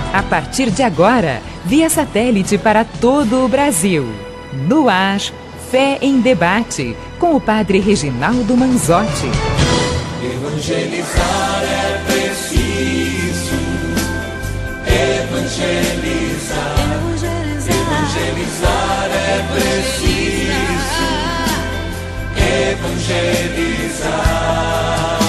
A partir de agora, via satélite para todo o Brasil. No ar, Fé em Debate, com o padre Reginaldo Manzotti. Evangelizar é preciso. Evangelizar. Evangelizar é preciso. Evangelizar.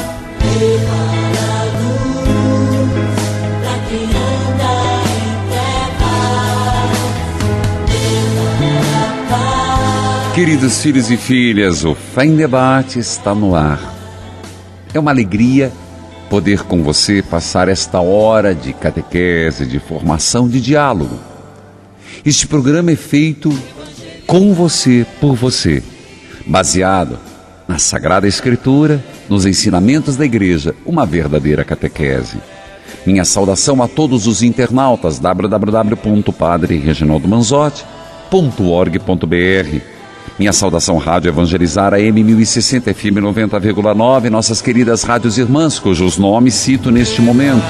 Queridos filhos e filhas, o Fé em Debate está no ar. É uma alegria poder com você passar esta hora de catequese, de formação, de diálogo. Este programa é feito com você, por você, baseado na Sagrada Escritura, nos ensinamentos da Igreja, uma verdadeira catequese. Minha saudação a todos os internautas, www.padrereginaldomanzotti.org.br. Minha saudação Rádio Evangelizar AM 1060 FM 90,9, nossas queridas rádios irmãs, cujos nomes cito neste momento.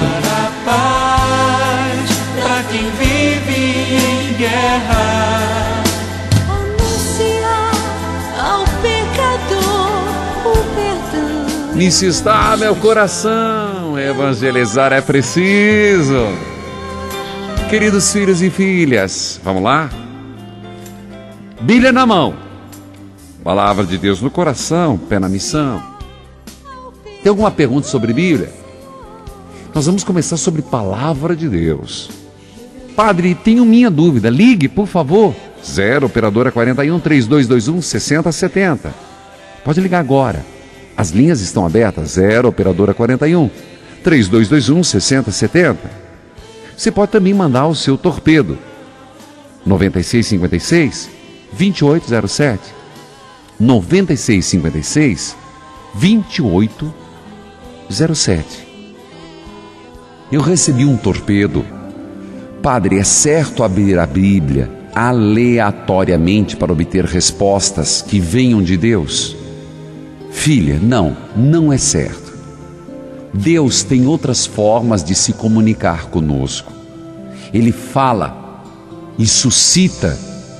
Paz para quem vive em guerra. Anunciar ao pecador o perdão. Nisso está meu coração, evangelizar é preciso. Queridos filhos e filhas, vamos lá? Bíblia na mão. Palavra de Deus no coração, pé na missão. Tem alguma pergunta sobre Bíblia? Nós vamos começar sobre Palavra de Deus. Padre, tenho minha dúvida. Ligue, por favor. 0 operadora 41 3221 6070. Pode ligar agora. As linhas estão abertas. 0 operadora 41 3221 6070. Você pode também mandar o seu torpedo. 9656 2807. 9656 2807. Eu recebi um torpedo. Padre, é certo abrir a Bíblia aleatoriamente para obter respostas que venham de Deus? Filha, não é certo. Deus tem outras formas de se comunicar conosco. Ele fala e suscita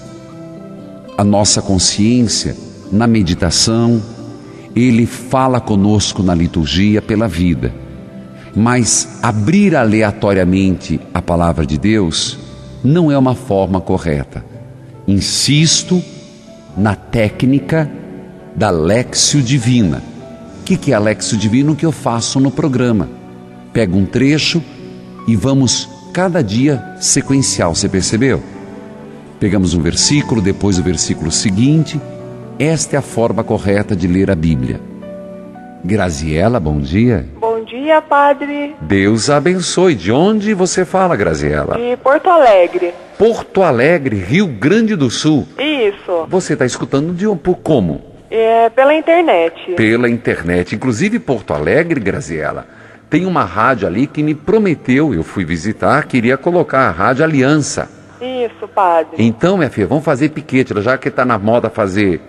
a nossa consciência na meditação, Ele fala conosco na liturgia pela vida. Mas abrir aleatoriamente a palavra de Deus não é uma forma correta. Insisto na técnica da Léxio Divina. O que é a Léxio Divina? O que eu faço no programa? Pego um trecho e vamos cada dia sequencial, você percebeu? Pegamos um versículo, depois o versículo seguinte. Esta é a forma correta de ler a Bíblia. Graziela, bom dia. Bom dia, padre. Deus abençoe. De onde você fala, Graziela? De Porto Alegre. Porto Alegre, Rio Grande do Sul. Isso. Você está escutando por como? Pela internet. Pela internet. Inclusive, Porto Alegre, Graziela, tem uma rádio ali que me prometeu, eu fui visitar, queria colocar a Rádio Aliança. Isso, padre. Então, minha filha, vamos fazer piquete, já que está na moda fazer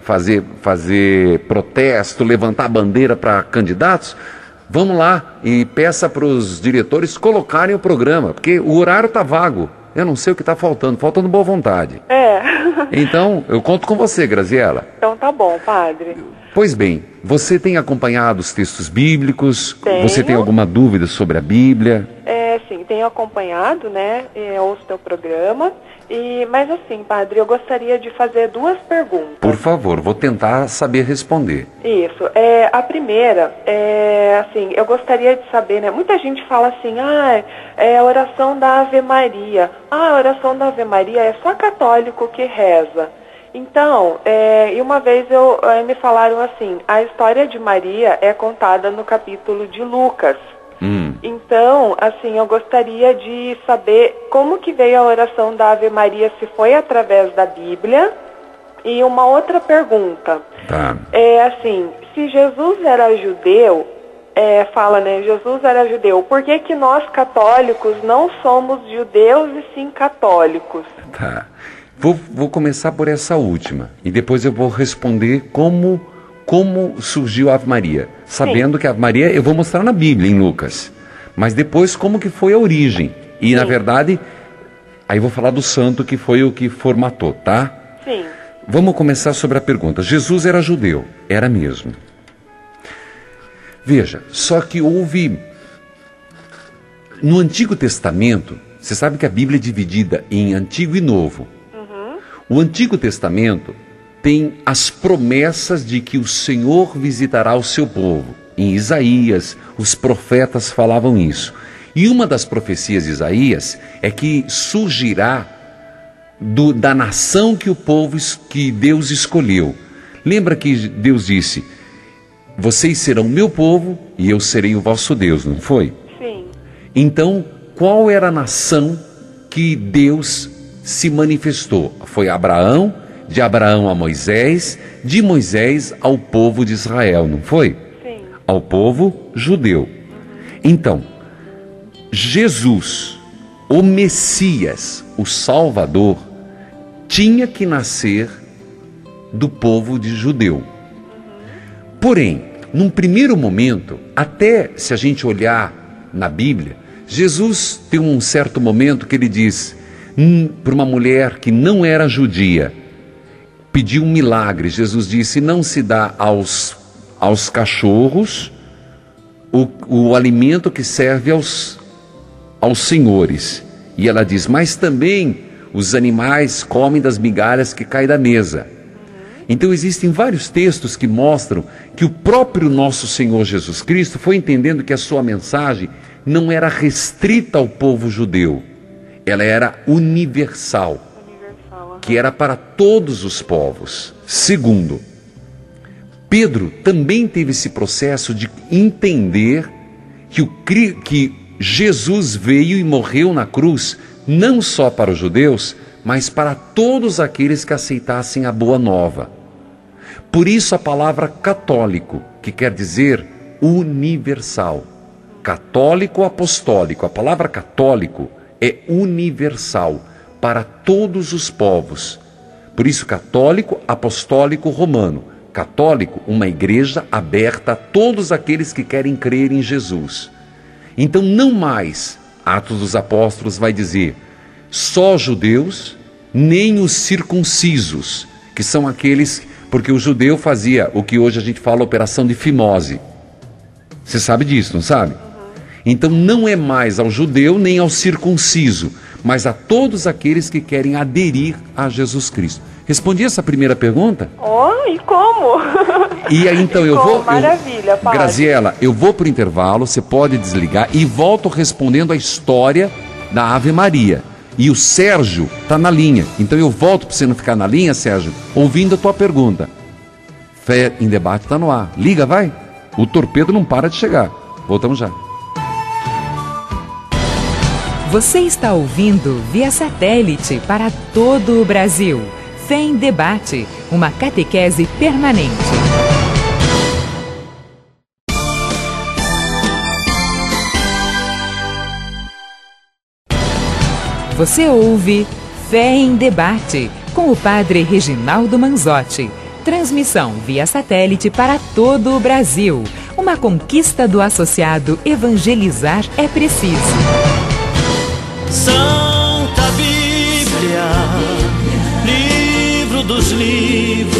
protesto, levantar bandeira para candidatos, vamos lá e peça para os diretores colocarem o programa, porque o horário está vago, eu não sei o que está faltando boa vontade. Então, eu conto com você, Graziela. Então tá bom, padre. Pois bem, você tem acompanhado os textos bíblicos? Tenho. Você tem alguma dúvida sobre a Bíblia? Sim, tenho acompanhado, né? Ouço teu programa. Mas assim, padre, eu gostaria de fazer duas perguntas. Por favor, vou tentar saber responder. Isso. A primeira, assim, eu gostaria de saber, né? Muita gente fala assim, a oração da Ave Maria. A oração da Ave Maria é só católico que reza. Então, e uma vez me falaram assim, a história de Maria é contada no capítulo de Lucas. Então, assim, eu gostaria de saber como que veio a oração da Ave Maria, se foi através da Bíblia. E uma outra pergunta. Tá. Assim, se Jesus era judeu, fala, né, Jesus era judeu, por que que nós católicos não somos judeus e sim católicos? Tá. Vou começar por essa última, e depois eu vou responder como surgiu a Ave Maria. Sabendo que a Ave Maria eu vou mostrar na Bíblia, em Lucas. Mas depois como que foi a origem. E, na verdade, aí vou falar do santo que foi o que formatou, tá? Sim. Vamos começar sobre a pergunta. Jesus era judeu? Era mesmo. Veja, só que houve... No Antigo Testamento, você sabe que a Bíblia é dividida em Antigo e Novo. O Antigo Testamento tem as promessas de que o Senhor visitará o seu povo. Em Isaías, os profetas falavam isso. E uma das profecias de Isaías é que surgirá da nação que Deus escolheu. Lembra que Deus disse, vocês serão meu povo e eu serei o vosso Deus, não foi? Sim. Então, qual era a nação que Deus se manifestou? Foi Abraão, de Abraão a Moisés, de Moisés ao povo de Israel, não foi? Sim. Ao povo judeu. Então, Jesus, o Messias, o Salvador, tinha que nascer do povo de judeu. Porém, num primeiro momento, até se a gente olhar na Bíblia, Jesus tem um certo momento que ele diz para uma mulher que não era judia, pediu um milagre. Jesus disse, não se dá aos cachorros o alimento que serve aos senhores. E ela diz, mas também os animais comem das migalhas que caem da mesa. Então existem vários textos que mostram que o próprio nosso Senhor Jesus Cristo foi entendendo que a sua mensagem não era restrita ao povo judeu, ela era universal, que era para todos os povos. Segundo, Pedro também teve esse processo de entender que Jesus veio e morreu na cruz, não só para os judeus, mas para todos aqueles que aceitassem a boa nova. Por isso a palavra católico, que quer dizer universal. Católico apostólico, a palavra católico é universal, para todos os povos. Por isso católico apostólico romano. Católico, uma igreja aberta a todos aqueles que querem crer em Jesus. Então não mais, Atos dos Apóstolos vai dizer, só judeus, nem os circuncisos, que são aqueles, porque o judeu fazia o que hoje a gente fala operação de fimose. Você sabe disso, não sabe? Então não é mais ao judeu nem ao circunciso, mas a todos aqueles que querem aderir a Jesus Cristo. Respondi essa primeira pergunta? Oh, e como? E aí então eu vou... Maravilha, padre. Graziela, eu vou para o intervalo, você pode desligar e volto respondendo a história da Ave Maria. E o Sérgio está na linha, então eu volto para você não ficar na linha, Sérgio, ouvindo a tua pergunta. Fé em Debate está no ar. Liga, vai. O torpedo não para de chegar. Voltamos já. Você está ouvindo via satélite para todo o Brasil. Fé em Debate, uma catequese permanente. Você ouve Fé em Debate, com o padre Reginaldo Manzotti. Transmissão via satélite para todo o Brasil. Uma conquista do associado Evangelizar é Preciso. Santa Bíblia, livro dos livros,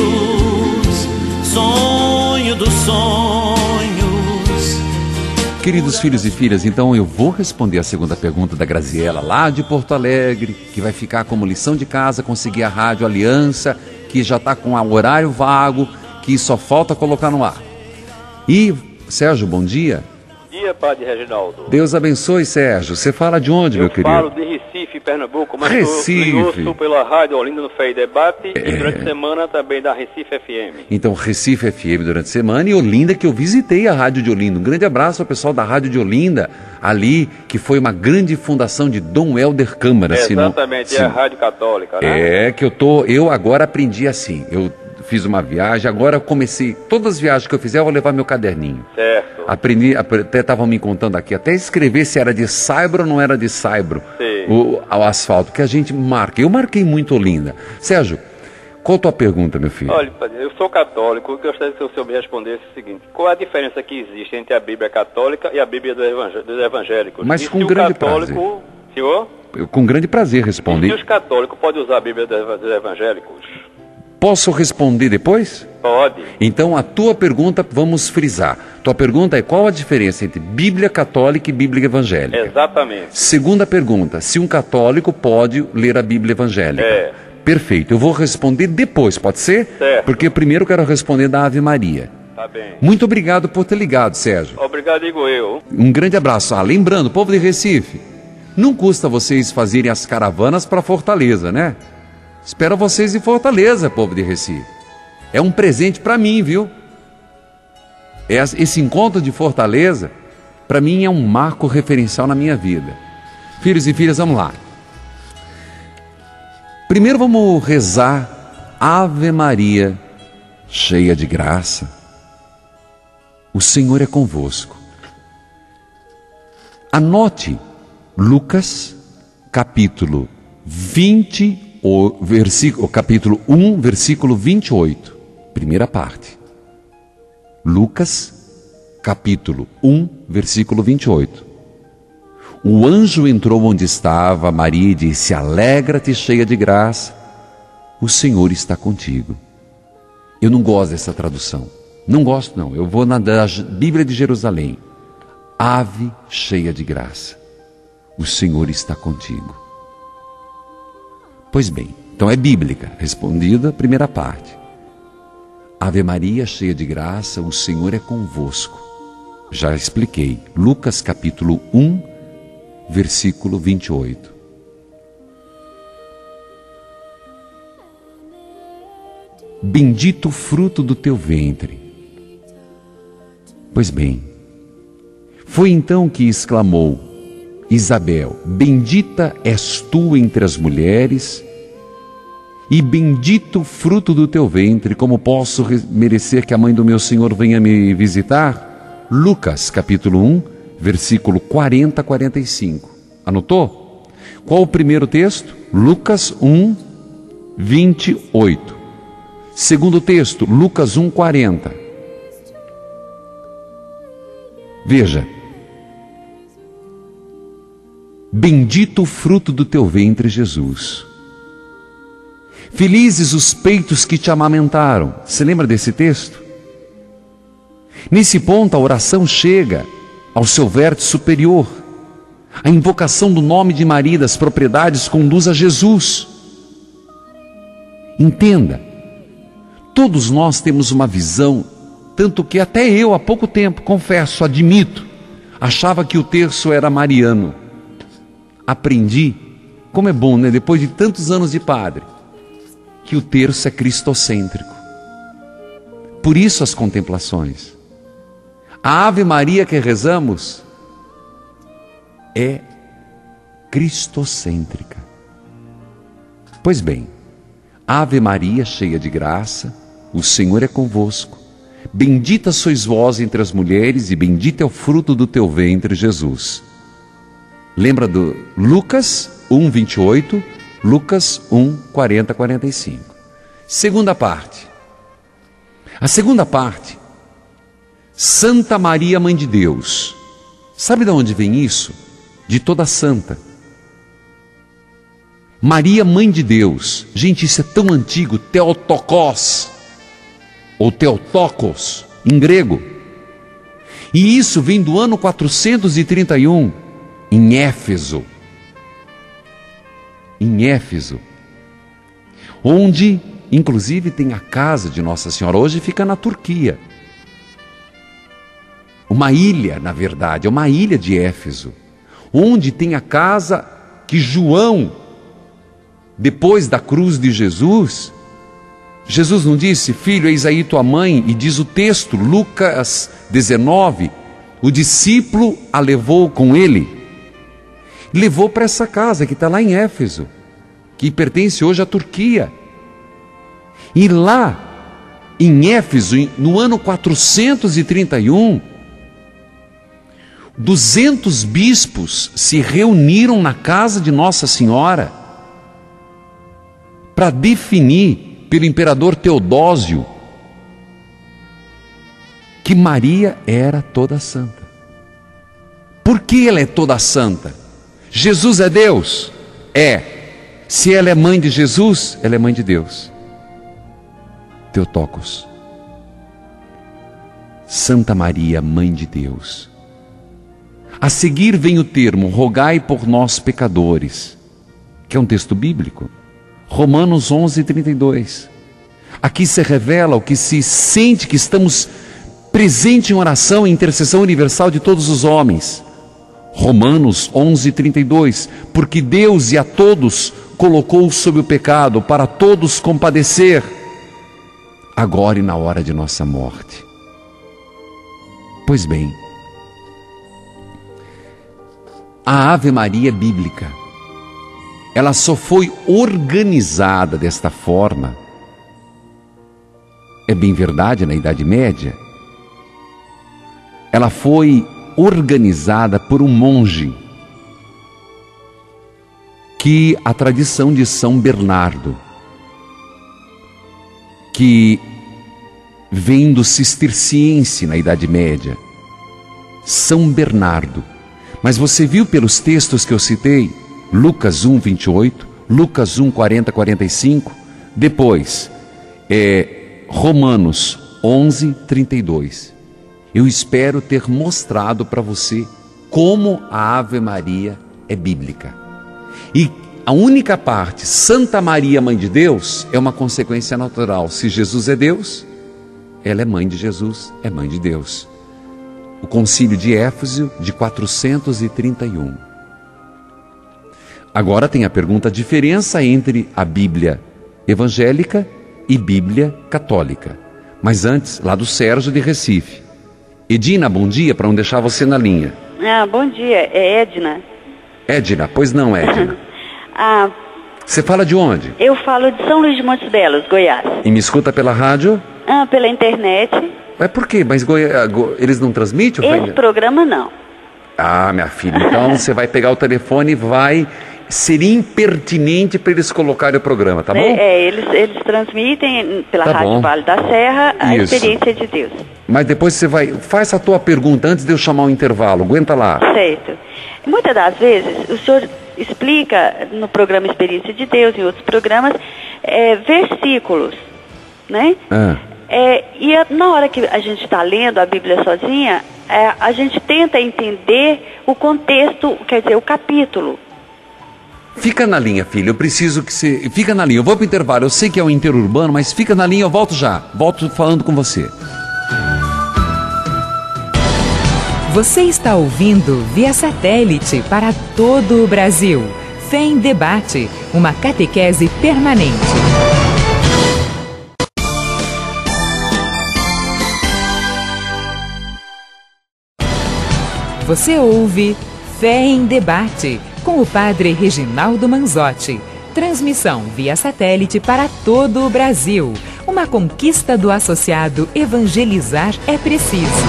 sonho dos sonhos. Queridos filhos e filhas, então eu vou responder a segunda pergunta da Graziela, lá de Porto Alegre, que vai ficar como lição de casa, conseguir a Rádio Aliança, que já está com o horário vago, que só falta colocar no ar. E, Sérgio, bom dia. Bom dia, padre Reginaldo. Deus abençoe, Sérgio. Você fala de onde, meu querido? Eu falo de Recife, Pernambuco, mas Recife. eu ouço pela Rádio Olinda no Fé e Debate e durante a semana também da Recife FM. Então, Recife FM durante a semana e Olinda, que eu visitei a Rádio de Olinda. Um grande abraço ao pessoal da Rádio de Olinda, ali, que foi uma grande fundação de Dom Helder Câmara. Exatamente, é a Rádio Católica, né? É, que eu agora aprendi assim, eu fiz uma viagem, agora eu comecei, todas as viagens que eu fizer eu vou levar meu caderninho. Certo. Aprendi, até estavam me contando aqui, até escrever se era de saibro ou não era de saibro, o asfalto, que a gente marca. Eu marquei muito Olinda. Sérgio, qual a tua pergunta, meu filho? Olha, eu sou católico, eu gostaria que o senhor me respondesse o seguinte: qual é a diferença que existe entre a Bíblia católica e a Bíblia dos evangélicos? Mas e com se grande o católico Senhor? Eu, com grande prazer, E respondo. os católicos podem usar a Bíblia dos evangélicos? Posso responder depois? Pode. Então, a tua pergunta, vamos frisar. Tua pergunta é: qual a diferença entre Bíblia católica e Bíblia evangélica? Exatamente. Segunda pergunta: se um católico pode ler a Bíblia evangélica? É. Perfeito, eu vou responder depois, pode ser? Certo. Porque primeiro eu quero responder da Ave Maria. Tá bem. Muito obrigado por ter ligado, Sérgio. Obrigado, digo eu. Um grande abraço. Lembrando, povo de Recife, não custa vocês fazerem as caravanas para Fortaleza, né? Espero vocês em Fortaleza, povo de Recife. É um presente para mim, viu? Esse encontro de Fortaleza, para mim, é um marco referencial na minha vida. Filhos e filhas, vamos lá. Primeiro vamos rezar Ave Maria, cheia de graça. O Senhor é convosco. Anote Lucas, capítulo 1, versículo 28, primeira parte. Lucas, capítulo 1, versículo 28. O anjo entrou onde estava Maria e disse: alegra-te, cheia de graça, o Senhor está contigo. Eu não gosto dessa tradução. Não gosto, não. Eu vou na da Bíblia de Jerusalém. Ave cheia de graça, o Senhor está contigo. Pois bem, então é bíblica. Respondida a primeira parte. Ave Maria, cheia de graça, o Senhor é convosco. Já expliquei. Lucas capítulo 1, versículo 28. Bendito o fruto do teu ventre. Pois bem, foi então que exclamou Isabel: bendita és tu entre as mulheres, e bendito o fruto do teu ventre. Como posso merecer que a mãe do meu Senhor venha me visitar? Lucas capítulo 1, versículo 40 a 45. Anotou? Qual o primeiro texto? Lucas 1, 28. Segundo texto, Lucas 1, 40. Veja. Bendito o fruto do teu ventre, Jesus. Felizes os peitos que te amamentaram. Você lembra desse texto? Nesse ponto, a oração chega ao seu vértice superior. A invocação do nome de Maria das propriedades conduz a Jesus. Entenda, todos nós temos uma visão, tanto que até eu, há pouco tempo, confesso, admito, achava que o terço era mariano. Aprendi, como é bom, né? Depois de tantos anos de padre, que o terço é cristocêntrico. Por isso as contemplações. A Ave Maria que rezamos é cristocêntrica. Pois bem, Ave Maria, cheia de graça, o Senhor é convosco. Bendita sois vós entre as mulheres, e bendito é o fruto do teu ventre, Jesus. Lembra do Lucas 1, 28, Lucas 1, 40 a 45. Segunda parte. A segunda parte, Santa Maria, Mãe de Deus. Sabe de onde vem isso? De toda santa. Maria, Mãe de Deus. Gente, isso é tão antigo. Theotokos, ou Theotokos, em grego. E isso vem do ano 431, em Éfeso. Em Éfeso, onde, inclusive, tem a casa de Nossa Senhora. Hoje fica na Turquia. Uma ilha, na verdade, é uma ilha de Éfeso, onde tem a casa que João, depois da cruz de Jesus, Jesus não disse: filho, eis aí tua mãe, e diz o texto, Lucas 19, o discípulo a levou com ele, levou para essa casa que está lá em Éfeso, que pertence hoje à Turquia. E lá, em Éfeso, no ano 431, 200 bispos se reuniram na casa de Nossa Senhora para definir, pelo imperador Teodósio, que Maria era toda santa. Por que ela é toda santa? Jesus é Deus? É. Se ela é mãe de Jesus, ela é mãe de Deus. Theotokos. Santa Maria, Mãe de Deus. A seguir vem o termo, rogai por nós pecadores, que é um texto bíblico. Romanos 11:32. Aqui se revela o que se sente que estamos presentes em oração e intercessão universal de todos os homens. Romanos 11:32. Porque Deus e a todos colocou sob o pecado, para todos compadecer, agora e na hora de nossa morte. Pois bem, a Ave Maria bíblica, ela só foi organizada desta forma, é bem verdade, na Idade Média. Ela foi organizada por um monge, que a tradição de São Bernardo, que vem do cisterciense na Idade Média, São Bernardo. Mas você viu pelos textos que eu citei, Lucas 1:28, Lucas 1:40-45, depois Romanos 11:32. Eu espero ter mostrado para você como a Ave Maria é bíblica. E a única parte, Santa Maria, Mãe de Deus, é uma consequência natural. Se Jesus é Deus, ela é mãe de Jesus, é mãe de Deus. O Concílio de Éfeso, de 431. Agora tem a pergunta, a diferença entre a Bíblia evangélica e Bíblia católica. Mas antes, lá do Sérgio de Recife. Edina, bom dia, para não deixar você na linha. Bom dia, é Edna. Edna, pois não, Edna. Você fala de onde? Eu falo de São Luís de Montes Belos, Goiás. E me escuta pela rádio? Pela internet. Mas por quê? Mas eles não transmitem? Esse programa não. Minha filha, então você vai pegar o telefone e vai... Seria impertinente para eles colocarem o programa, tá bom? Eles transmitem pela Rádio Vale da Serra a experiência de Deus. Mas depois você vai... Faz a tua pergunta antes de eu chamar o intervalo. Aguenta lá. Certo. Muitas das vezes, o senhor explica no programa Experiência de Deus, em outros programas, versículos, né? Na hora que a gente está lendo a Bíblia sozinha, a gente tenta entender o contexto, quer dizer, o capítulo. Fica na linha, filho, eu preciso que você... Fica na linha, eu vou para o intervalo, eu sei que é um interurbano, mas fica na linha, eu volto já. Volto falando com você. Você está ouvindo via satélite para todo o Brasil. Fé em Debate, uma catequese permanente. Você ouve Fé em Debate, com o Padre Reginaldo Manzotti. Transmissão via satélite para todo o Brasil. Uma conquista do associado Evangelizar é Preciso.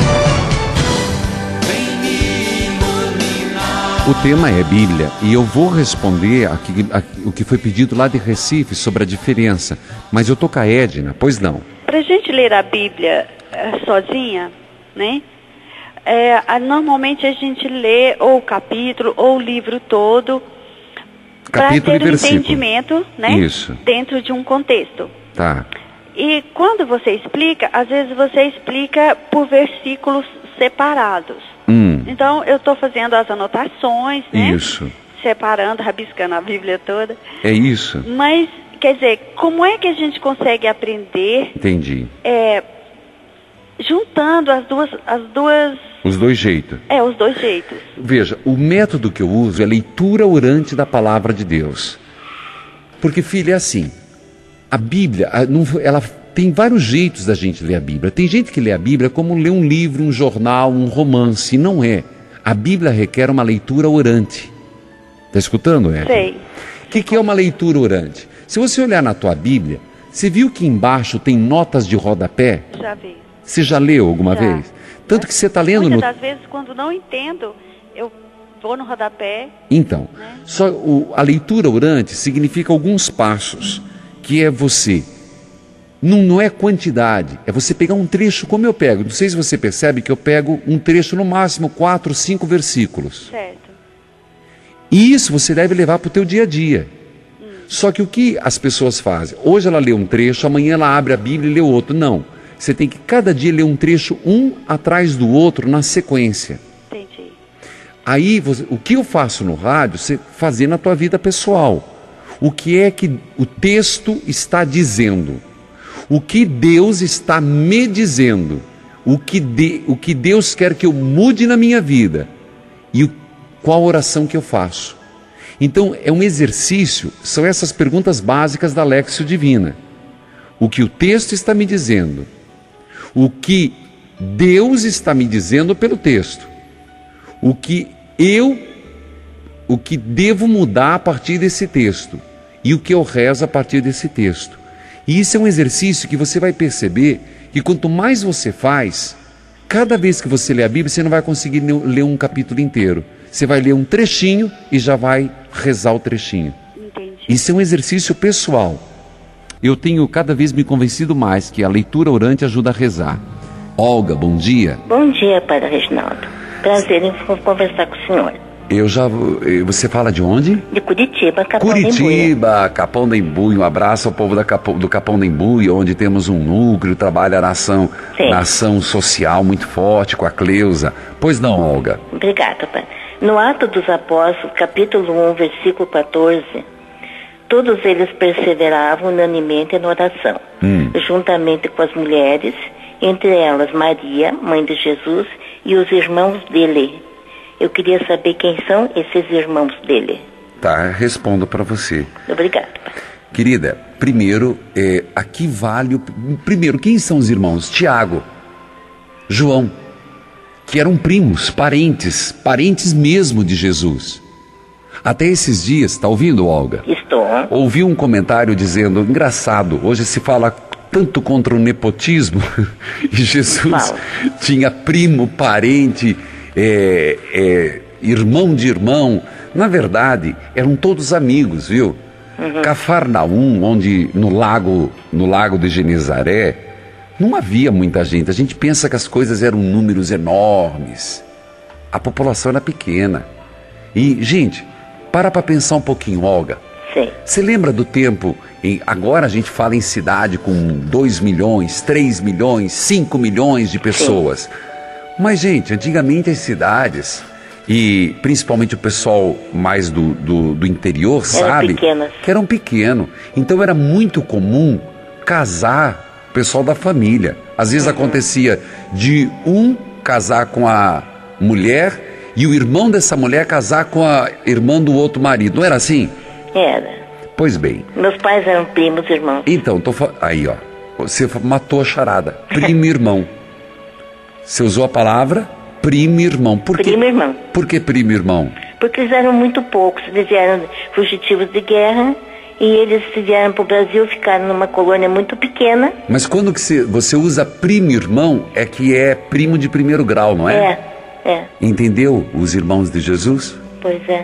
O tema é Bíblia e eu vou responder o que foi pedido lá de Recife sobre a diferença. Mas eu tô com a Edna, pois não. Para a gente ler a Bíblia sozinha, né? Normalmente a gente lê ou o capítulo ou o livro todo para ter um entendimento, né? Isso. Dentro de um contexto. Tá. E quando você explica, às vezes você explica por versículos separados. Então eu estou fazendo as anotações, né? Isso. Separando, rabiscando a Bíblia toda. É isso. Mas, quer dizer, como é que a gente consegue aprender? Entendi. Juntando as duas... Os dois jeitos. Os dois jeitos. Veja, o método que eu uso é leitura orante da palavra de Deus. Porque, filha, é assim, a Bíblia, ela tem vários jeitos da gente ler a Bíblia. Tem gente que lê a Bíblia como ler um livro, um jornal, um romance. Não é. A Bíblia requer uma leitura orante. Está escutando, Edna? Sei. O que é uma leitura orante? Se você olhar na tua Bíblia, você viu que embaixo tem notas de rodapé? Já vi. Você já leu alguma vez? Tanto que você está lendo... Muitas das vezes, quando não entendo, eu vou no rodapé. Então, a leitura orante significa alguns passos, que é você... Não é quantidade, é você pegar um trecho como eu pego. Não sei se você percebe que eu pego um trecho, no máximo 4, 5 versículos. Certo. E isso você deve levar para o teu dia a dia. Só que o que as pessoas fazem? Hoje ela lê um trecho, amanhã ela abre a Bíblia e lê outro. Não. Você tem que cada dia ler um trecho, um atrás do outro, na sequência. Entendi. Aí, o que eu faço no rádio, você fazer na tua vida pessoal. O que é que o texto está dizendo? O que Deus está me dizendo? O que Deus quer que eu mude na minha vida? E qual oração que eu faço? Então, é um exercício, são essas perguntas básicas da Léxio Divina. O que o texto está me dizendo? O que Deus está me dizendo pelo texto? O que devo mudar a partir desse texto? E o que eu rezo a partir desse texto? E isso é um exercício que você vai perceber que quanto mais você faz, cada vez que você lê a Bíblia, você não vai conseguir ler um capítulo inteiro. Você vai ler um trechinho e já vai rezar o trechinho. Entendi. Isso é um exercício pessoal. Eu tenho cada vez me convencido mais que a leitura orante ajuda a rezar. Olga, bom dia. Bom dia, Padre Reginaldo. Prazer em conversar com o senhor. Você fala de onde? De Curitiba, Capão da Embuia. Curitiba, Capão da Embuia. Um abraço ao povo do Capão da Embuia, onde temos um núcleo, trabalha na ação social muito forte com a Cleusa. Pois não, Olga? Obrigada, Padre. No Atos dos Apóstolos, capítulo 1, versículo 14, todos eles perseveravam unanimemente na oração, juntamente com as mulheres, entre elas Maria, mãe de Jesus, e os irmãos dele. Eu queria saber quem são esses irmãos dele. Tá, respondo para você. Obrigada. Querida, primeiro, aqui vale... Primeiro, quem são os irmãos? Tiago, João, que eram primos, parentes mesmo de Jesus. Até esses dias, tá ouvindo, Olga? Estou. Ouvi um comentário dizendo, engraçado, hoje se fala tanto contra o nepotismo, e Jesus tinha primo, parente... irmão de irmão. Na verdade, eram todos amigos, viu? Cafarnaum, onde no lago de Genezaré, não havia muita gente. A gente pensa que as coisas eram números enormes. A população era pequena. E, gente, para pensar um pouquinho, Olga. Sim. Você lembra do tempo, agora a gente fala em cidade com 2 milhões, 3 milhões, 5 milhões de pessoas. Sim. Mas, gente, antigamente as cidades, e principalmente o pessoal mais do interior, sabe? Que eram pequenos. Então era muito comum casar o pessoal da família. Às vezes acontecia de um casar com a mulher e o irmão dessa mulher casar com a irmã do outro marido. Não era assim? Era. Pois bem. Meus pais eram primos irmãos. Então, aí, ó. Você matou a charada. Primo irmão. Você usou a palavra primo irmão. Primo irmão. Por que primo irmão? Porque eles eram muito poucos. Eles eram fugitivos de guerra e eles vieram para o Brasil, ficaram numa colônia muito pequena. Mas quando que você usa primo irmão, é que é primo de primeiro grau, não é? É. Entendeu os irmãos de Jesus? Pois é.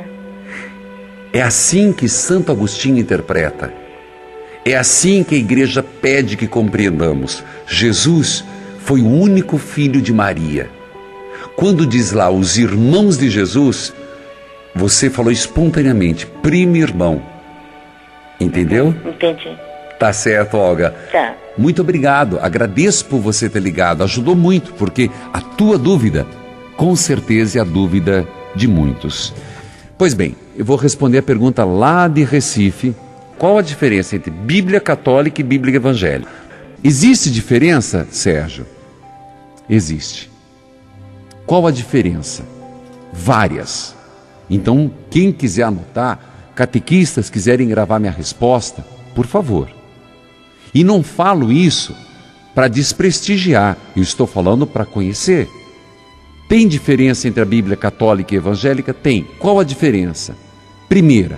É assim que Santo Agostinho interpreta. É assim que a igreja pede que compreendamos. Jesus foi o único filho de Maria. Quando diz lá os irmãos de Jesus, você falou espontaneamente, primo irmão. Entendeu? Entendi. Tá certo, Olga. Tá. Muito obrigado, agradeço por você ter ligado, ajudou muito, porque a tua dúvida, com certeza é a dúvida de muitos. Pois bem, eu vou responder a pergunta lá de Recife. Qual a diferença entre Bíblia católica e Bíblia evangélica? Existe diferença, Sérgio? Existe. Qual a diferença? Várias. Então, quem quiser anotar, catequistas quiserem gravar minha resposta, por favor. E não falo isso para desprestigiar, eu estou falando para conhecer. Tem diferença entre a Bíblia católica e evangélica? Tem. Qual a diferença? Primeira,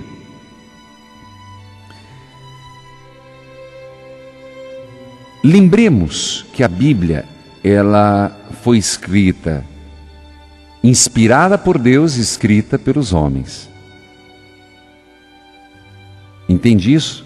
lembremos que a Bíblia, ela foi escrita, inspirada por Deus, escrita pelos homens. Entende isso?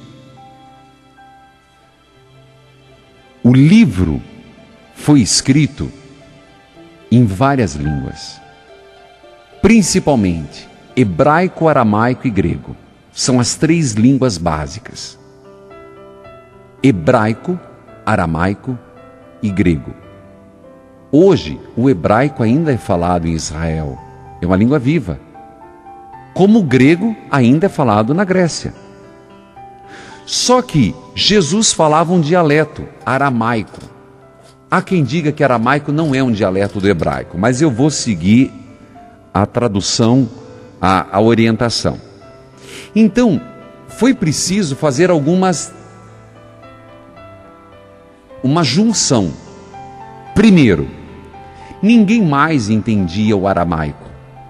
O livro foi escrito em várias línguas, principalmente hebraico, aramaico e grego. São as 3 línguas básicas. Hebraico, aramaico e grego. Hoje, o hebraico ainda é falado em Israel. É uma língua viva. Como o grego ainda é falado na Grécia. Só que Jesus falava um dialeto aramaico. Há quem diga que aramaico não é um dialeto do hebraico, mas eu vou seguir a tradução, a orientação. Então, foi preciso fazer uma junção. Primeiro, ninguém mais entendia o aramaico.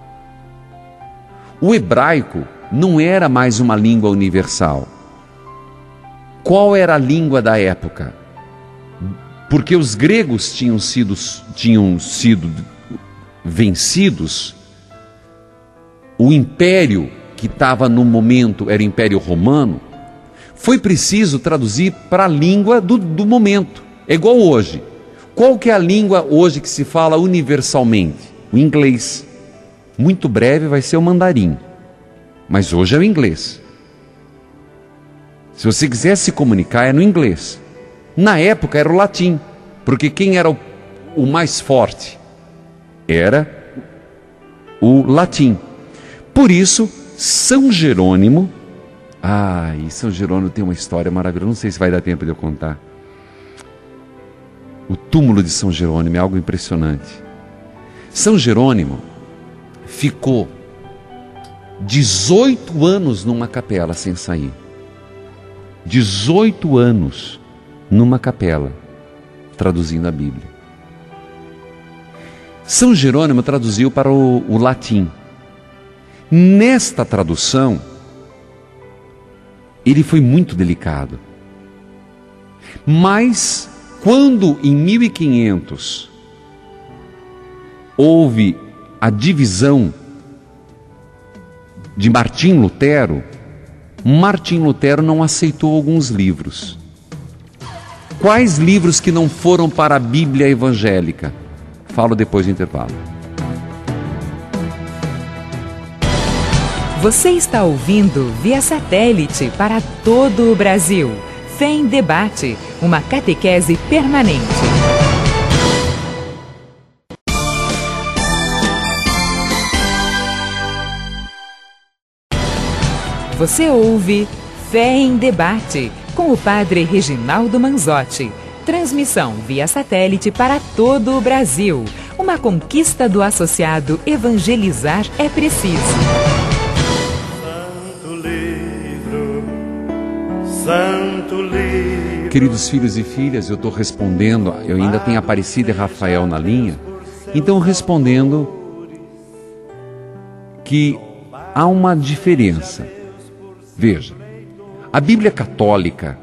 O hebraico não era mais uma língua universal. Qual era a língua da época? Porque os gregos tinham sido vencidos. O império que estava no momento era o Império Romano. Foi preciso traduzir para a língua do momento. É igual hoje. Qual que é a língua hoje que se fala universalmente? O inglês. Muito breve vai ser o mandarim. Mas hoje é o inglês. Se você quiser se comunicar, é no inglês. Na época era o latim. Porque quem era o mais forte? Era o latim. Por isso, São Jerônimo... e São Jerônimo tem uma história maravilhosa. Não sei se vai dar tempo de eu contar. O túmulo de São Jerônimo é algo impressionante. São Jerônimo ficou 18 anos numa capela sem sair. 18 anos numa capela, traduzindo a Bíblia. São Jerônimo traduziu para o latim. Nesta tradução, ele foi muito delicado. Mas, quando em 1500 houve a divisão de Martim Lutero não aceitou alguns livros. Quais livros que não foram para a Bíblia evangélica? Falo depois do intervalo. Você está ouvindo via satélite para todo o Brasil. Fé em Debate, uma catequese permanente. Você ouve Fé em Debate, com o Padre Reginaldo Manzotti. Transmissão via satélite para todo o Brasil. Uma conquista do associado Evangelizar é Preciso. Santo livro, santo livro. Queridos filhos e filhas, eu estou respondendo, eu ainda tenho Aparecida e Rafael na linha, então respondendo que há uma diferença. Veja, a Bíblia Católica,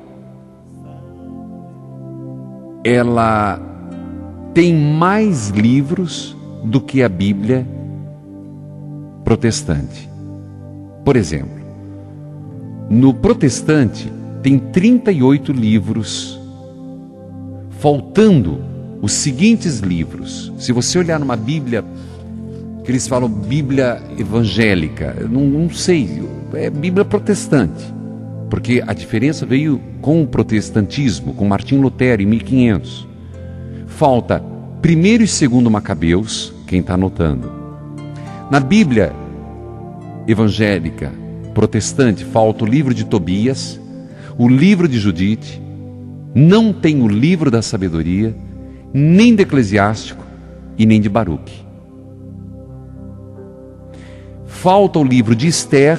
ela tem mais livros do que a Bíblia Protestante. Por exemplo, no Protestante tem 38 livros, faltando os seguintes livros. Se você olhar numa Bíblia, que eles falam Bíblia evangélica, não sei, é Bíblia protestante, porque a diferença veio com o protestantismo, com Martim Lutero em 1500. Falta 1º e 2º Macabeus, quem está anotando. Na Bíblia evangélica protestante falta o livro de Tobias, o livro de Judite, não tem o livro da sabedoria, nem de Eclesiástico e nem de Baruque. Falta o livro de Esther,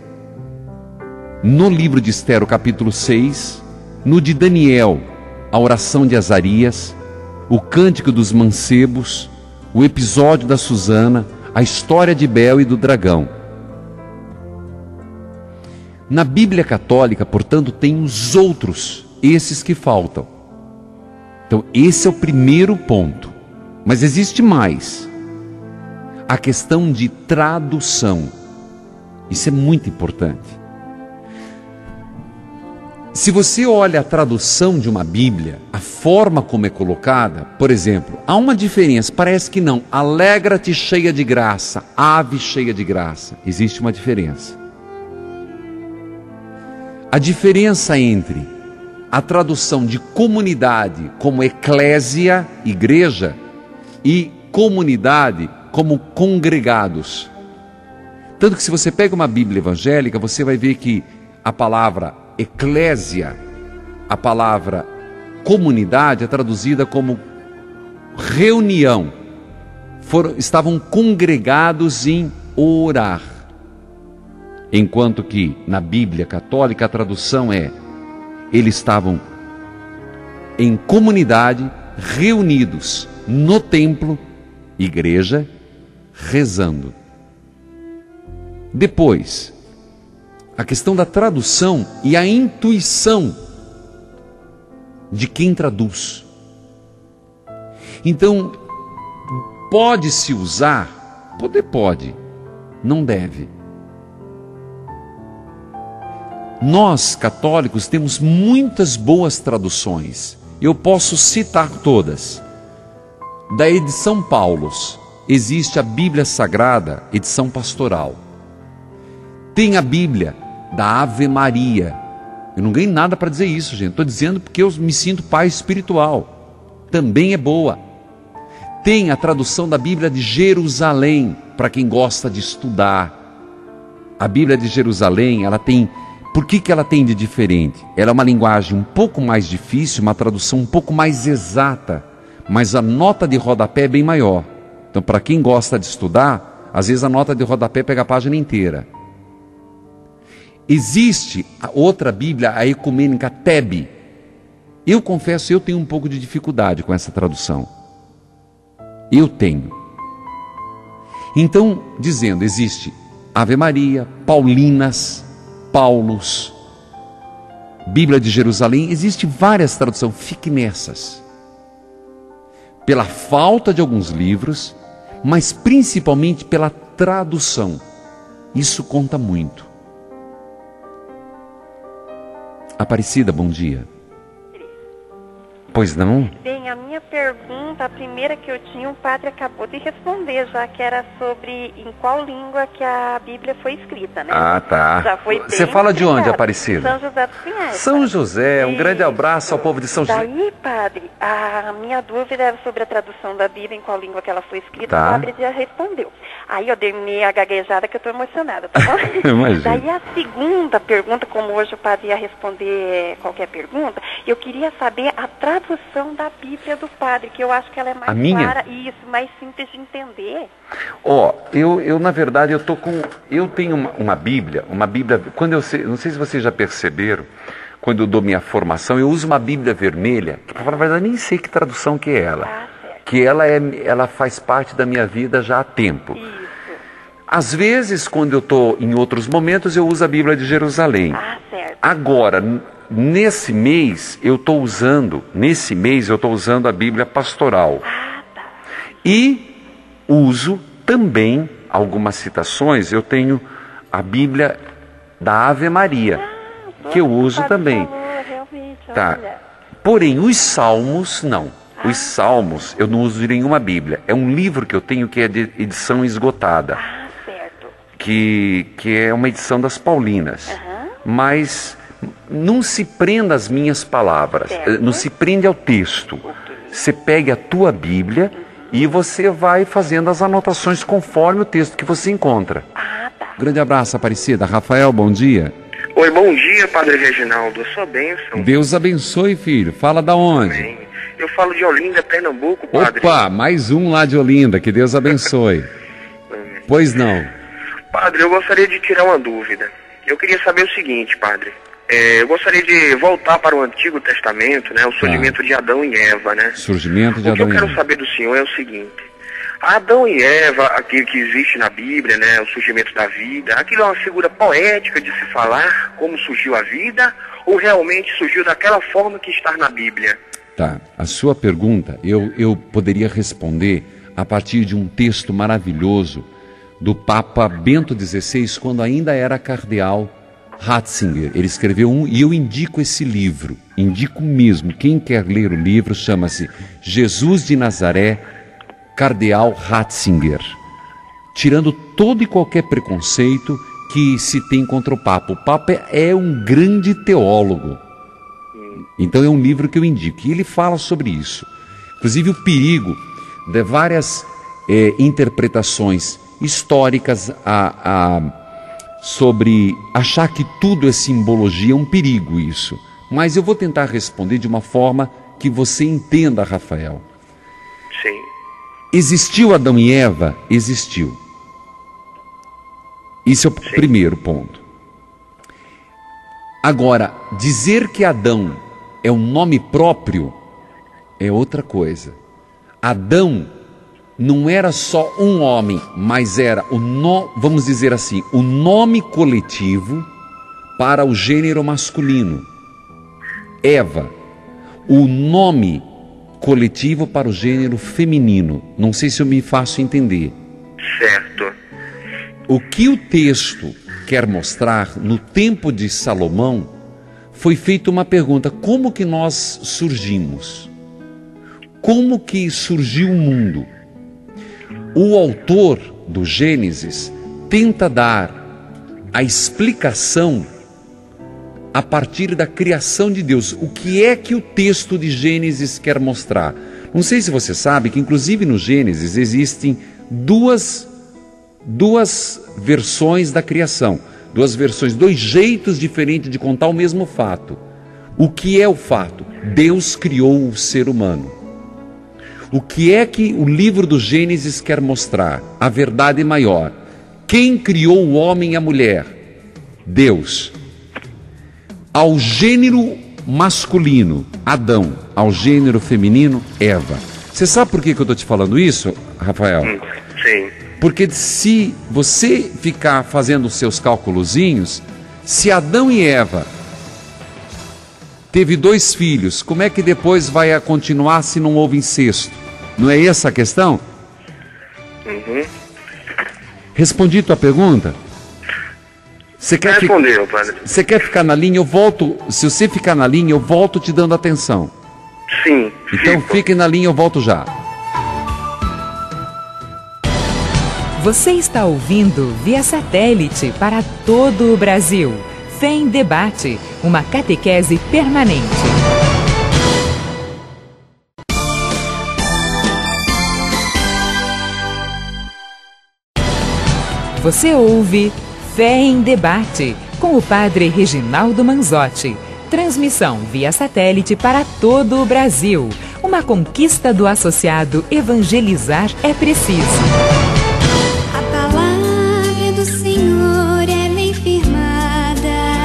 no livro de Esther, o capítulo 6, no de Daniel, a oração de Azarias, o cântico dos mancebos, o episódio da Susana, a história de Bel e do dragão. Na Bíblia Católica, portanto, tem os outros, esses que faltam. Então, esse é o primeiro ponto. Mas existe mais. A questão de tradução. Isso é muito importante. Se você olha a tradução de uma Bíblia, a forma como é colocada, por exemplo, há uma diferença, parece que não. Alegra-te cheia de graça, ave cheia de graça. Existe uma diferença. A diferença entre a tradução de comunidade como eclésia, igreja, e comunidade como congregados. Tanto que se você pega uma Bíblia evangélica, você vai ver que a palavra eclésia, a palavra comunidade é traduzida como reunião. Estavam congregados em orar. Enquanto que na Bíblia católica a tradução é: eles estavam em comunidade, reunidos no templo, igreja, rezando. Depois, a questão da tradução e a intuição de quem traduz. Então, pode-se usar? Pode, não deve. Nós, católicos, temos muitas boas traduções. Eu posso citar todas. Da edição Paulus, existe a Bíblia Sagrada, edição pastoral. Tem a Bíblia da Ave Maria. Eu não ganhei nada para dizer isso, gente. Estou dizendo porque eu me sinto pai espiritual. Também é boa. Tem a tradução da Bíblia de Jerusalém, para quem gosta de estudar. A Bíblia de Jerusalém, ela tem... Por que ela tem de diferente? Ela é uma linguagem um pouco mais difícil, uma tradução um pouco mais exata, mas a nota de rodapé é bem maior. Então, para quem gosta de estudar, às vezes a nota de rodapé pega a página inteira. Existe a outra Bíblia, a ecumênica Tebe. Eu confesso, eu tenho um pouco de dificuldade com essa tradução. Eu tenho. Então, dizendo, existe Ave Maria, Paulinas, Paulus, Bíblia de Jerusalém, existe várias traduções, fique nessas. Pela falta de alguns livros, mas principalmente pela tradução. Isso conta muito. Aparecida, bom dia. Pois não? Bem, a minha pergunta, a primeira que eu tinha, o padre acabou de responder, já que era sobre em qual língua que a Bíblia foi escrita, né? Ah, tá. Já foi Você fala de onde, Aparecida? São José dos Pinhais. São José, um grande abraço ao povo de São José. Daí, padre, a minha dúvida era sobre a tradução da Bíblia, em qual língua que ela foi escrita, tá. O padre já respondeu. Aí eu dei meia gaguejada que eu estou emocionada, tá bom? Imagina. Daí a segunda pergunta, como hoje o padre ia responder qualquer pergunta, eu queria saber a tradução da Bíblia do padre, que eu acho que ela é mais clara e isso, mais simples de entender. Eu na verdade, eu tenho uma Bíblia, quando não sei se vocês já perceberam, quando eu dou minha formação, eu uso uma Bíblia vermelha, que para falar a verdade, eu nem sei que tradução que é ela. Que ela faz parte da minha vida já há tempo. Isso. Às vezes, quando eu estou em outros momentos, eu uso a Bíblia de Jerusalém. Certo. Agora, nesse mês eu estou usando a Bíblia pastoral. Tá. E uso também algumas citações. Eu tenho a Bíblia da Ave Maria, que eu uso também. Tá. Porém, os Salmos não. Os Salmos eu não uso de nenhuma Bíblia. É um livro que eu tenho que é de edição esgotada. Certo. Que é uma edição das Paulinas. Mas não se prenda às minhas palavras. Certo. Não se prende ao texto. Você pega a tua Bíblia e você vai fazendo as anotações conforme o texto que você encontra. Tá. Grande abraço, Aparecida. Rafael, bom dia. Oi, bom dia, Padre Reginaldo. Sua bênção. Deus abençoe, filho. Fala da onde? Amém. Eu falo de Olinda, Pernambuco, Padre. Opa, mais um lá de Olinda. Que Deus abençoe. Pois não. Padre, eu gostaria de tirar uma dúvida. Eu queria saber o seguinte, Padre. Eu gostaria de voltar para o Antigo Testamento, né? O surgimento de Adão e Eva, né? Surgimento de Adão e Eva. O que eu quero saber do senhor é o seguinte. Adão e Eva, aquilo que existe na Bíblia, né? O surgimento da vida, aquilo é uma figura poética de se falar como surgiu a vida ou realmente surgiu daquela forma que está na Bíblia? Tá, a sua pergunta eu poderia responder a partir de um texto maravilhoso do Papa Bento XVI, quando ainda era cardeal Ratzinger, ele escreveu e eu indico esse livro, indico mesmo, quem quer ler o livro, chama-se Jesus de Nazaré, Cardeal Ratzinger, tirando todo e qualquer preconceito que se tem contra o Papa. O Papa é um grande teólogo, então é um livro que eu indico, e ele fala sobre isso, inclusive o perigo de várias interpretações históricas sobre achar que tudo é simbologia. É um perigo isso, mas eu vou tentar responder de uma forma que você entenda, Rafael. Sim. Existiu Adão e Eva? Existiu. Isso é o primeiro ponto. Agora, dizer que Adão é um nome próprio é outra coisa. Adão não era só um homem, mas era vamos dizer assim, o nome coletivo para o gênero masculino. Eva, o nome coletivo para o gênero feminino. Não sei se eu me faço entender. Certo. O que o texto quer mostrar, no tempo de Salomão, foi feita uma pergunta: como que nós surgimos? Como que surgiu o mundo? O autor do Gênesis tenta dar a explicação a partir da criação de Deus. O que é que o texto de Gênesis quer mostrar? Não sei se você sabe que inclusive no Gênesis existem duas versões da criação, duas versões, dois jeitos diferentes de contar o mesmo fato. O que é o fato? Deus criou o ser humano. O que é que o livro do Gênesis quer mostrar? A verdade maior. Quem criou o homem e a mulher? Deus. Ao gênero masculino, Adão. Ao gênero feminino, Eva. Você sabe por que eu estou te falando isso, Rafael? Sim. Porque se você ficar fazendo os seus cálculozinhos, se Adão e Eva teve 2 filhos, como é que depois vai continuar se não houve incesto? Não é essa a questão? Uhum. Respondi tua pergunta? Você quer Respondeu, padre. Você quer ficar na linha? Eu volto. Se você ficar na linha, eu volto te dando atenção. Sim. Então fique na linha, eu volto já. Você está ouvindo via satélite para todo o Brasil. Fé em Debate, uma catequese permanente. Você ouve Fé em Debate, com o Padre Reginaldo Manzotti. Transmissão via satélite para todo o Brasil. Uma conquista do associado Evangelizar é Preciso. A palavra do Senhor é bem firmada.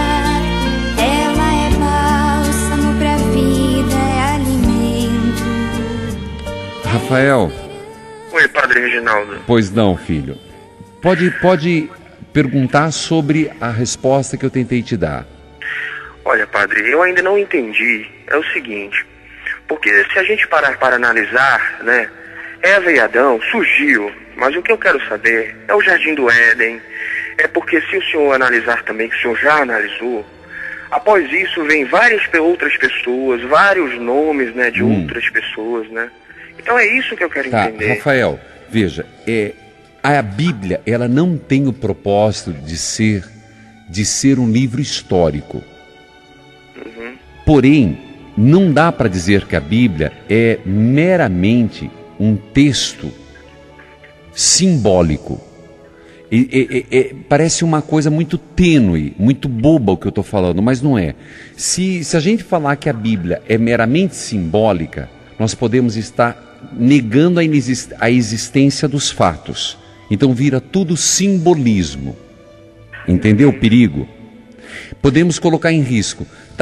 Ela é bálsamo para a vida, é alimento. Rafael. Oi, Padre Reginaldo. Pois não, filho. Pode perguntar sobre a resposta que eu tentei te dar. Olha, padre, eu ainda não entendi. É o seguinte, porque se a gente parar para analisar, né, Eva e Adão surgiu, mas o que eu quero saber é o Jardim do Éden. É porque se o senhor analisar também, que o senhor já analisou, após isso vem várias outras pessoas, vários nomes, né, de outras pessoas, né. Então é isso que eu quero entender. Rafael, veja, a Bíblia, ela não tem o propósito de ser um livro histórico. Uhum. Porém, não dá para dizer que a Bíblia é meramente um texto simbólico. Parece uma coisa muito tênue, muito boba o que eu estou falando, mas não é. Se a gente falar que a Bíblia é meramente simbólica, nós podemos estar negando a existência dos fatos. Então vira tudo simbolismo. Entendeu o perigo? Podemos colocar em risco.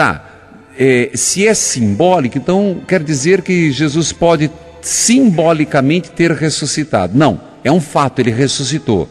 Se é simbólico, então quer dizer que Jesus pode simbolicamente ter ressuscitado. Não, é um fato, ele ressuscitou.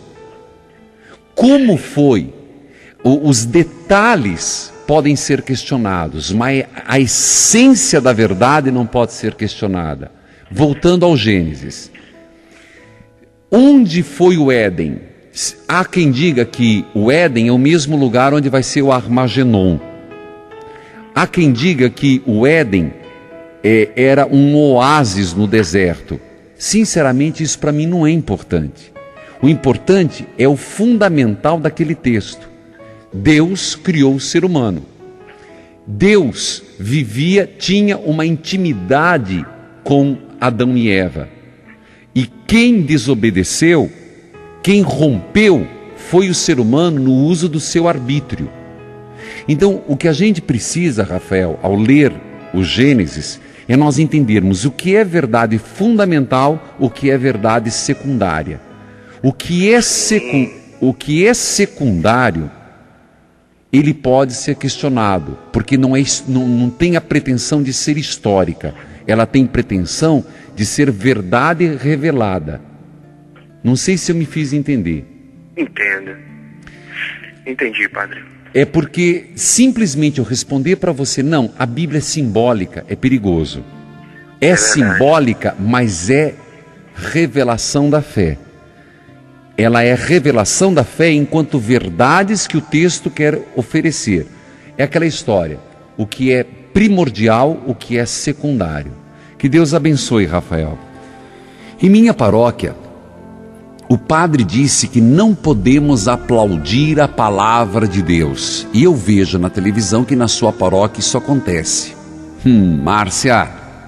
Como foi? Os detalhes podem ser questionados, mas a essência da verdade não pode ser questionada. Voltando ao Gênesis. Onde foi o Éden? Há quem diga que o Éden é o mesmo lugar onde vai ser o Armagedon. Há quem diga que o Éden era um oásis no deserto. Sinceramente, isso para mim não é importante. O importante é o fundamental daquele texto. Deus criou o ser humano. Deus tinha uma intimidade com Adão e Eva. E quem desobedeceu, quem rompeu, foi o ser humano no uso do seu arbítrio. Então, o que a gente precisa, Rafael, ao ler o Gênesis, é nós entendermos o que é verdade fundamental, o que é verdade secundária. O que é secundário, ele pode ser questionado, porque não tem a pretensão de ser histórica. Ela tem pretensão de ser verdade revelada. Não sei se eu me fiz entender. Entendo. Entendi, padre. É porque simplesmente eu responder para você, não, a Bíblia é simbólica, é perigoso. É simbólica, mas é revelação da fé. Ela é revelação da fé enquanto verdades que o texto quer oferecer. É aquela história, o que é primordial, o que é secundário. Que Deus abençoe, Rafael. Em minha paróquia, o padre disse que não podemos aplaudir a palavra de Deus. E eu vejo na televisão que na sua paróquia isso acontece. Márcia,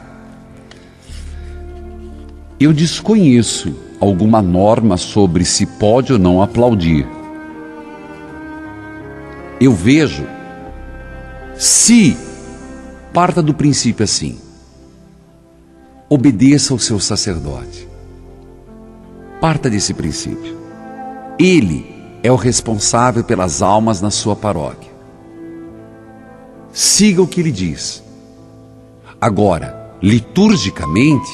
eu desconheço alguma norma sobre se pode ou não aplaudir. Eu vejo, se parta do princípio assim: obedeça ao seu sacerdote. Parta desse princípio. Ele é o responsável pelas almas na sua paróquia. Siga o que ele diz. Agora, liturgicamente,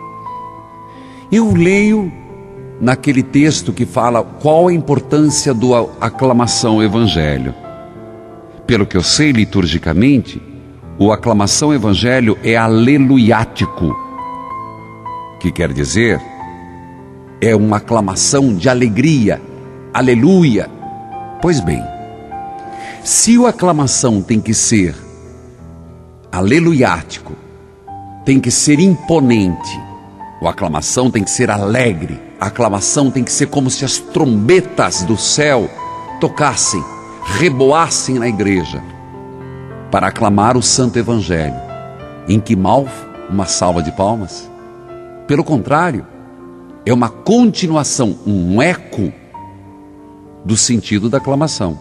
eu leio naquele texto que fala qual a importância da aclamação ao evangelho. Pelo que eu sei, liturgicamente, o aclamação ao evangelho é aleluiático, que quer dizer, é uma aclamação de alegria, aleluia. Pois bem, se a aclamação tem que ser aleluiático, tem que ser imponente, a aclamação tem que ser alegre, a aclamação tem que ser como se as trombetas do céu tocassem, reboassem na igreja, para aclamar o Santo Evangelho. Em que mal uma salva de palmas? Pelo contrário, é uma continuação, um eco do sentido da aclamação.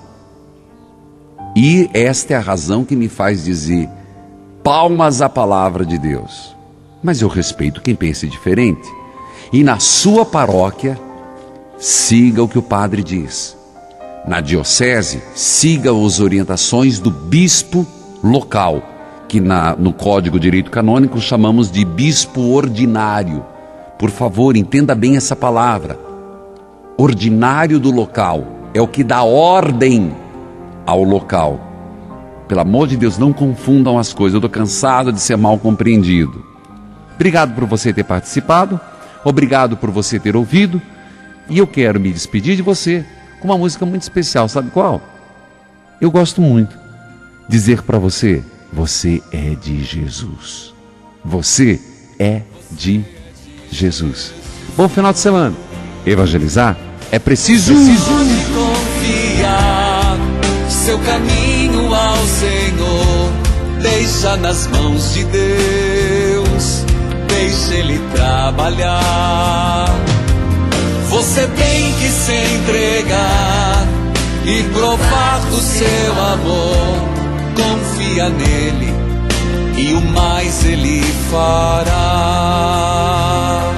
E esta é a razão que me faz dizer palmas à palavra de Deus. Mas eu respeito quem pense diferente. E na sua paróquia, siga o que o padre diz. Na diocese, siga as orientações do bispo local, que no Código de Direito Canônico chamamos de bispo ordinário. Por favor, entenda bem essa palavra. Ordinário do local é o que dá ordem ao local. Pelo amor de Deus, não confundam as coisas. Eu estou cansado de ser mal compreendido. Obrigado por você ter participado. Obrigado por você ter ouvido. E eu quero me despedir de você com uma música muito especial. Sabe qual? Eu gosto muito de dizer para você: você é de Jesus. Você é de Jesus. Bom final de semana. Evangelizar é preciso confiar seu caminho ao Senhor. Deixa nas mãos de Deus, deixa Ele trabalhar. Você tem que se entregar e provar do seu amor. Confia nele e o mais Ele fará.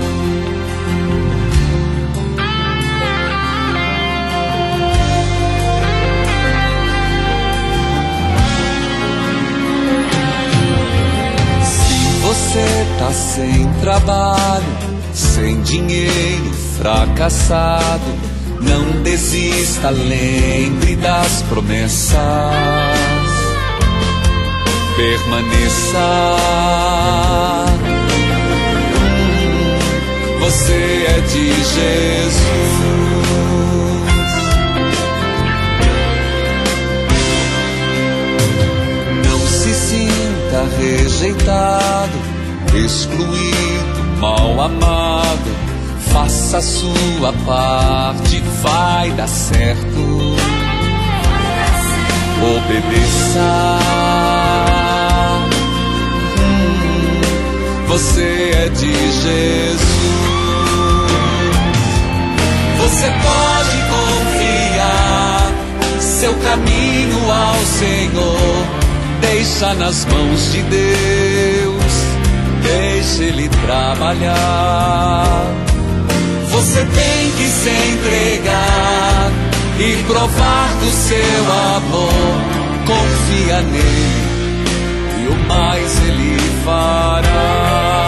Se você tá sem trabalho, sem dinheiro, fracassado, não desista, lembre das promessas. Permaneça. Você é de Jesus. excluído, mal amado, faça a sua parte, vai dar certo. Obedeça. Você é de Jesus. Você pode confiar seu caminho ao Senhor. Deixa nas mãos de Deus, deixa Ele trabalhar. Você tem que se entregar e provar do seu amor. Confia nele e o mais Ele fará.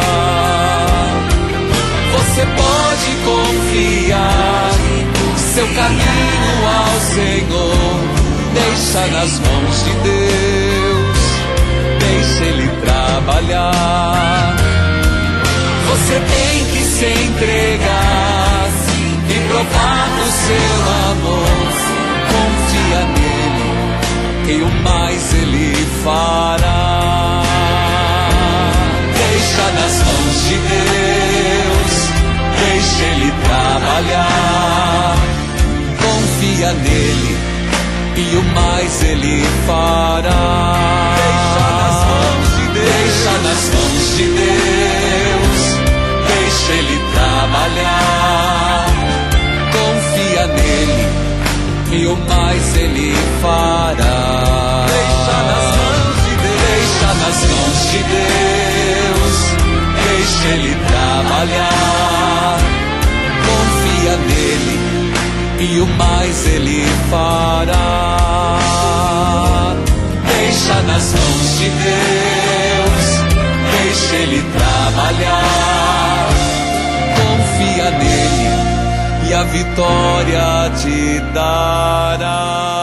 Você pode confiar seu caminho ao Senhor. Deixa nas mãos de Deus, deixa Ele trabalhar. Você tem que se entregar e provar do seu amor. Confia nele e o mais Ele fará. Deixa nas mãos de Deus, deixa Ele trabalhar. Confia nele e o mais Ele fará. Deixa nas mãos de Deus, deixa nas mãos de Deus, deixa Ele trabalhar. Confia nele e o mais Ele fará. Deixa nas mãos de Deus, deixa nas mãos de Deus, deixa Ele trabalhar. Confia nele e o mais Ele fará. Deixa nas mãos de Deus, deixa Ele trabalhar. Confia nele e a vitória te dará.